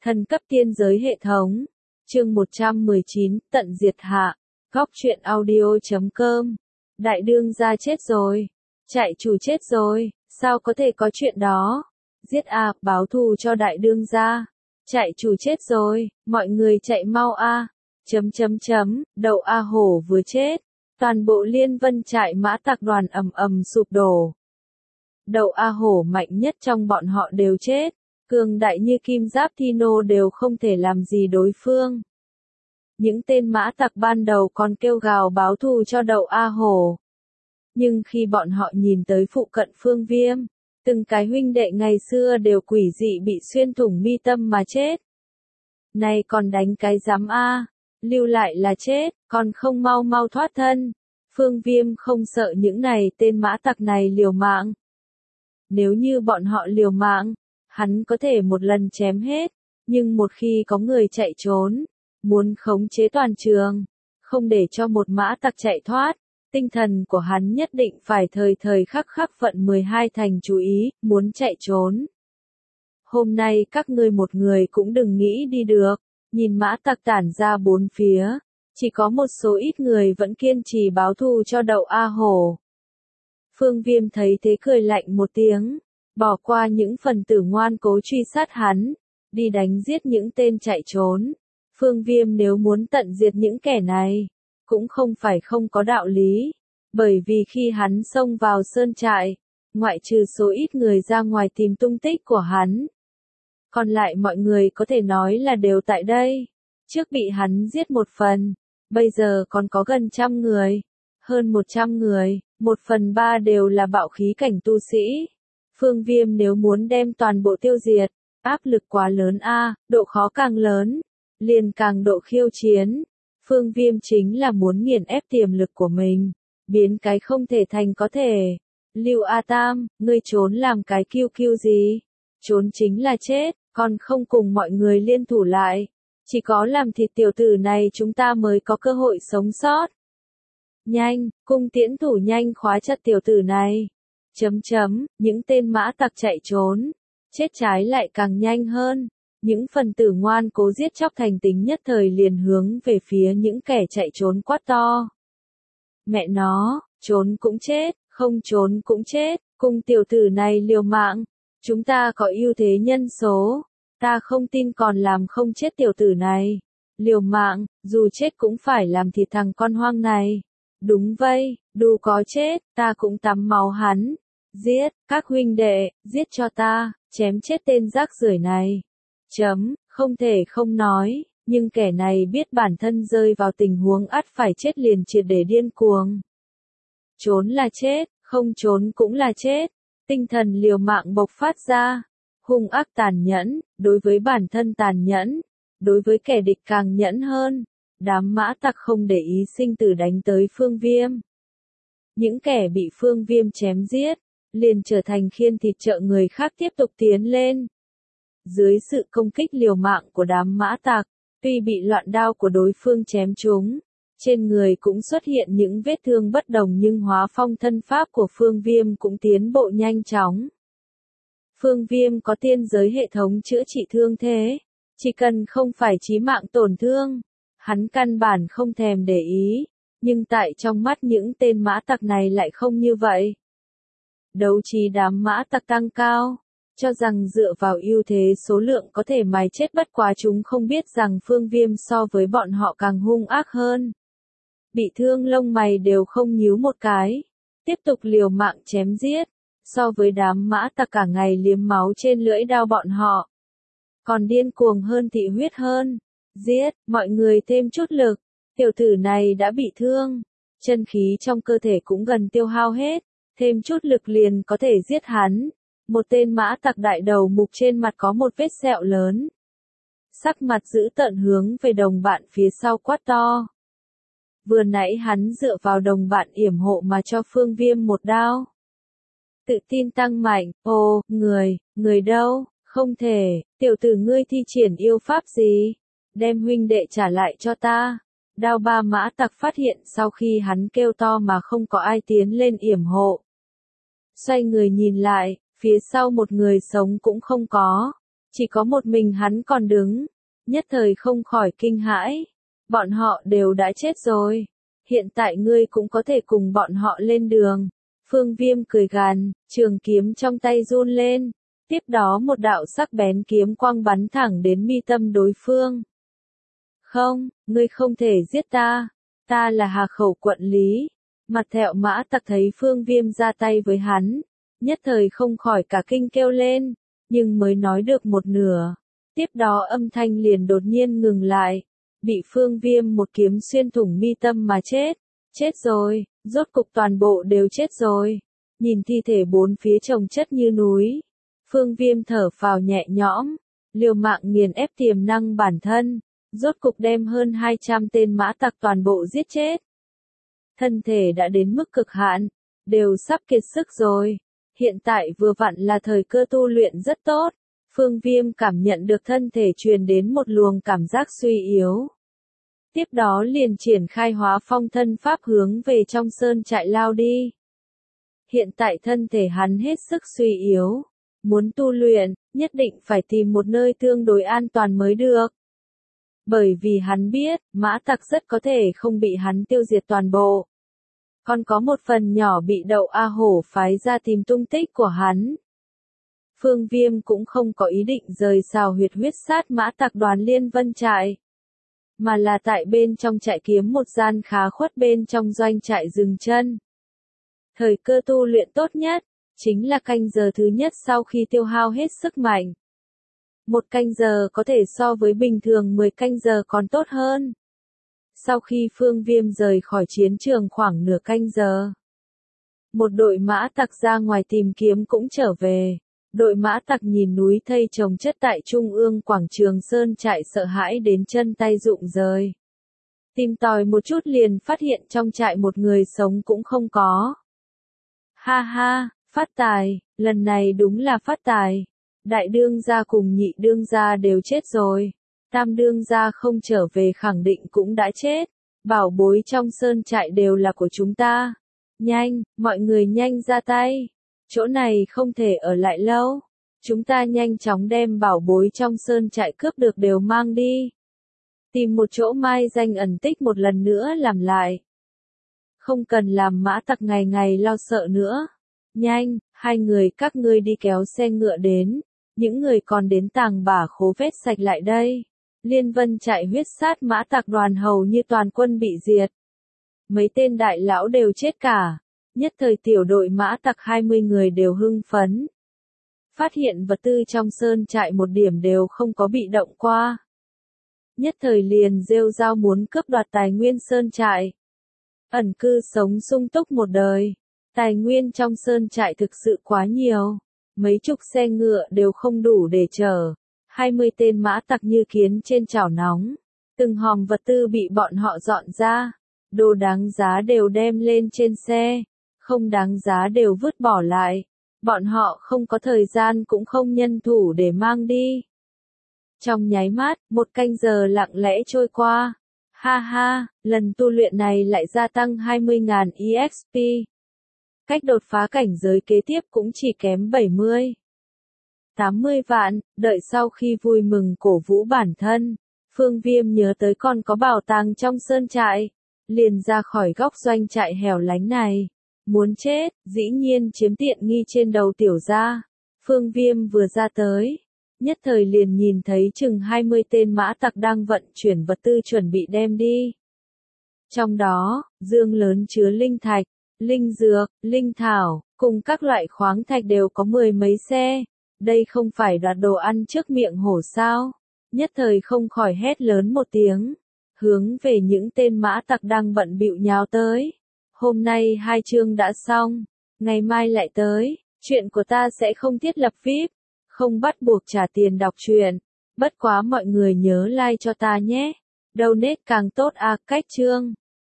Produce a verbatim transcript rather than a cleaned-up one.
Thần cấp tiên giới hệ thống. Chương một trăm mười chín, tận diệt hạ. Góc truyện audio chấm com. Đại đương gia chết rồi. Trại chủ chết rồi. Sao có thể có chuyện đó? Giết a, báo thù cho đại đương gia. Trại chủ chết rồi, mọi người chạy mau a. Chấm chấm chấm, đầu A Hổ vừa chết. Toàn bộ Liên Vân trại mã tặc đoàn ầm ầm sụp đổ. Đầu A Hổ mạnh nhất trong bọn họ đều chết. Cường đại như kim giáp Thino đều không thể làm gì đối phương. Những tên mã tặc ban đầu còn kêu gào báo thù cho đầu A Hổ. Nhưng khi bọn họ nhìn tới phụ cận Phương Viêm, từng cái huynh đệ ngày xưa đều quỷ dị bị xuyên thủng mi tâm mà chết. Này còn đánh cái giám A, lưu lại là chết, còn không mau mau thoát thân. Phương Viêm không sợ những này tên mã tặc này liều mạng. Nếu như bọn họ liều mạng, hắn có thể một lần chém hết, nhưng một khi có người chạy trốn, muốn khống chế toàn trường, không để cho một mã tặc chạy thoát, tinh thần của hắn nhất định phải thời thời khắc khắc vận mười hai thành chú ý, muốn chạy trốn. Hôm nay các ngươi một người cũng đừng nghĩ đi được, nhìn mã tặc tản ra bốn phía, chỉ có một số ít người vẫn kiên trì báo thù cho đầu A Hổ. Phương Viêm thấy thế cười lạnh một tiếng, bỏ qua những phần tử ngoan cố truy sát hắn, đi đánh giết những tên chạy trốn. Phương Viêm nếu muốn tận diệt những kẻ này, cũng không phải không có đạo lý, bởi vì khi hắn xông vào sơn trại, ngoại trừ số ít người ra ngoài tìm tung tích của hắn, còn lại mọi người có thể nói là đều tại đây. Trước bị hắn giết một phần, bây giờ còn có gần trăm người, hơn một trăm người, một phần ba đều là bạo khí cảnh tu sĩ. Phương Viêm nếu muốn đem toàn bộ tiêu diệt, áp lực quá lớn a, độ khó càng lớn, liền càng độ khiêu chiến. Phương Viêm chính là muốn nghiền ép tiềm lực của mình, biến cái không thể thành có thể. Lưu A Tam, ngươi trốn làm cái kiêu kiêu gì? Trốn chính là chết, còn không cùng mọi người liên thủ lại. Chỉ có làm thịt tiểu tử này chúng ta mới có cơ hội sống sót. Nhanh, cung tiễn thủ nhanh khóa chặt tiểu tử này. Chấm chấm, những tên mã tặc chạy trốn, chết trái lại càng nhanh hơn. Những phần tử ngoan cố giết chóc thành tính nhất thời liền hướng về phía những kẻ chạy trốn quát to. Mẹ nó, trốn cũng chết, không trốn cũng chết, cùng tiểu tử này liều mạng. Chúng ta có ưu thế nhân số, ta không tin còn làm không chết tiểu tử này. Liều mạng, dù chết cũng phải làm thịt thằng con hoang này. Đúng vậy, đủ có chết, ta cũng tắm máu hắn. Giết, các huynh đệ, giết cho ta, chém chết tên rác rưởi này. Chấm, không thể không nói, nhưng kẻ này biết bản thân rơi vào tình huống ắt phải chết liền triệt để điên cuồng. Trốn là chết, không trốn cũng là chết. Tinh thần liều mạng bộc phát ra, hung ác tàn nhẫn, đối với bản thân tàn nhẫn, đối với kẻ địch càng nhẫn hơn. Đám mã tặc không để ý sinh tử đánh tới Phương Viêm. Những kẻ bị Phương Viêm chém giết, liền trở thành khiên thịt trợ người khác tiếp tục tiến lên. Dưới sự công kích liều mạng của đám mã tặc, tuy bị loạn đao của đối phương chém trúng, trên người cũng xuất hiện những vết thương bất đồng nhưng hóa phong thân pháp của Phương Viêm cũng tiến bộ nhanh chóng. Phương Viêm có tiên giới hệ thống chữa trị thương thế, chỉ cần không phải chí mạng tổn thương, hắn căn bản không thèm để ý, nhưng tại trong mắt những tên mã tặc này lại không như vậy. Đấu trí đám mã tặc tăng cao, cho rằng dựa vào ưu thế số lượng có thể mài chết, bất quá chúng không biết rằng Phương Viêm so với bọn họ càng hung ác hơn. Bị thương lông mày đều không nhíu một cái, tiếp tục liều mạng chém giết, so với đám mã tặc cả ngày liếm máu trên lưỡi đao bọn họ. Còn điên cuồng hơn, thị huyết hơn. Giết, mọi người thêm chút lực, tiểu tử này đã bị thương, chân khí trong cơ thể cũng gần tiêu hao hết, thêm chút lực liền có thể giết hắn. Một tên mã tặc đại đầu mục trên mặt có một vết sẹo lớn. Sắc mặt dữ tợn hướng về đồng bạn phía sau quát to. Vừa nãy hắn dựa vào đồng bạn yểm hộ mà cho Phương Viêm một đao. Tự tin tăng mạnh, ồ, người, người đâu, không thể, tiểu tử ngươi thi triển yêu pháp gì, đem huynh đệ trả lại cho ta. Đao ba mã tặc phát hiện sau khi hắn kêu to mà không có ai tiến lên yểm hộ. Xoay người nhìn lại, phía sau một người sống cũng không có, Chỉ có một mình hắn còn đứng, nhất thời không khỏi kinh hãi. Bọn họ đều đã chết rồi. Hiện tại ngươi cũng có thể cùng bọn họ lên đường. Phương Viêm cười gằn, trường kiếm trong tay run lên. Tiếp đó một đạo sắc bén kiếm quang bắn thẳng đến mi tâm đối phương. Không, ngươi không thể giết ta. Ta là Hà Khẩu quận Lý. Mặt Thẹo Mã Tặc thấy Phương Viêm ra tay với hắn, nhất thời không khỏi cả kinh kêu lên, nhưng mới nói được một nửa. Tiếp đó âm thanh liền đột nhiên ngừng lại, bị Phương Viêm một kiếm xuyên thủng mi tâm mà chết. Chết rồi, rốt cục toàn bộ đều chết rồi. Nhìn thi thể bốn phía chồng chất như núi, Phương Viêm thở phào nhẹ nhõm, liều mạng nghiền ép tiềm năng bản thân, rốt cục đem hơn hai trăm tên mã tặc toàn bộ giết chết. Thân thể đã đến mức cực hạn, đều sắp kiệt sức rồi. Hiện tại vừa vặn là thời cơ tu luyện rất tốt. Phương Viêm cảm nhận được thân thể truyền đến một luồng cảm giác suy yếu. Tiếp đó liền triển khai hóa phong thân pháp hướng về trong sơn trại lao đi. Hiện tại thân thể hắn hết sức suy yếu. Muốn tu luyện, nhất định phải tìm một nơi tương đối an toàn mới được. Bởi vì hắn biết, mã tặc rất có thể không bị hắn tiêu diệt toàn bộ. Còn có một phần nhỏ bị Đậu A Hổ phái ra tìm tung tích của hắn. Phương Viêm cũng không có ý định rời xào huyệt huyết sát mã tặc đoàn Liên Vân trại, mà là tại bên trong trại kiếm một gian khá khuất bên trong doanh trại dừng chân. Thời cơ tu luyện tốt nhất, chính là canh giờ thứ nhất sau khi tiêu hao hết sức mạnh. Một canh giờ có thể so với bình thường mười canh giờ còn tốt hơn. Sau khi Phương Viêm rời khỏi chiến trường khoảng nửa canh giờ, một đội mã tặc ra ngoài tìm kiếm cũng trở về. Đội mã tặc nhìn núi thây chồng chất tại trung ương quảng trường sơn trại sợ hãi đến chân tay rụng rời. Tìm tòi một chút liền phát hiện trong trại một người sống cũng không có. Ha ha, phát tài, lần này đúng là phát tài. Đại đương gia cùng nhị đương gia đều chết rồi. Tam đương gia không trở về khẳng định cũng đã chết. Bảo bối trong sơn trại đều là của chúng ta. Nhanh, mọi người nhanh ra tay. Chỗ này không thể ở lại lâu. Chúng ta nhanh chóng đem bảo bối trong sơn trại cướp được đều mang đi. Tìm một chỗ mai danh ẩn tích một lần nữa làm lại. Không cần làm mã tặc ngày ngày lo sợ nữa. Nhanh, hai người các ngươi đi kéo xe ngựa đến. Những người còn đến tàng bả khố vết sạch lại đây. Liên Vân trại huyết sát mã tặc đoàn hầu như toàn quân bị diệt. Mấy tên đại lão đều chết cả. Nhất thời tiểu đội mã tặc hai mươi người đều hưng phấn. Phát hiện vật tư trong sơn trại một điểm đều không có bị động qua. Nhất thời liền rêu rao muốn cướp đoạt tài nguyên sơn trại. Ẩn cư sống sung túc một đời. Tài nguyên trong sơn trại thực sự quá nhiều. Mấy chục xe ngựa đều không đủ để chở. hai mươi tên mã tặc như kiến trên chảo nóng. Từng hòm vật tư bị bọn họ dọn ra. Đồ đáng giá đều đem lên trên xe. Không đáng giá đều vứt bỏ lại. Bọn họ không có thời gian cũng không nhân thủ để mang đi. Trong nháy mắt, một canh giờ lặng lẽ trôi qua. Ha ha, lần tu luyện này lại gia tăng hai mươi nghìn e ích pê. Cách đột phá cảnh giới kế tiếp cũng chỉ kém bảy mươi, tám mươi vạn, đợi sau khi vui mừng cổ vũ bản thân. Phương Viêm nhớ tới còn có bảo tàng trong sơn trại. Liền ra khỏi góc doanh trại hẻo lánh này. Muốn chết, dĩ nhiên chiếm tiện nghi trên đầu tiểu gia. Phương Viêm vừa ra tới. Nhất thời liền nhìn thấy chừng hai mươi tên mã tặc đang vận chuyển vật tư chuẩn bị đem đi. Trong đó, dương lớn chứa linh thạch, linh dược, linh thảo, cùng các loại khoáng thạch đều có mười mấy xe. Đây không phải đoạt đồ ăn trước miệng hổ sao. Nhất thời không khỏi hét lớn một tiếng. Hướng về những tên mã tặc đang bận bịu nhào tới. Hôm nay hai chương đã xong, ngày mai lại tới, chuyện của ta sẽ không thiết lập vi ai pi, không bắt buộc trả tiền đọc truyện. Bất quá mọi người nhớ like cho ta nhé. Donate càng tốt à, cách chương.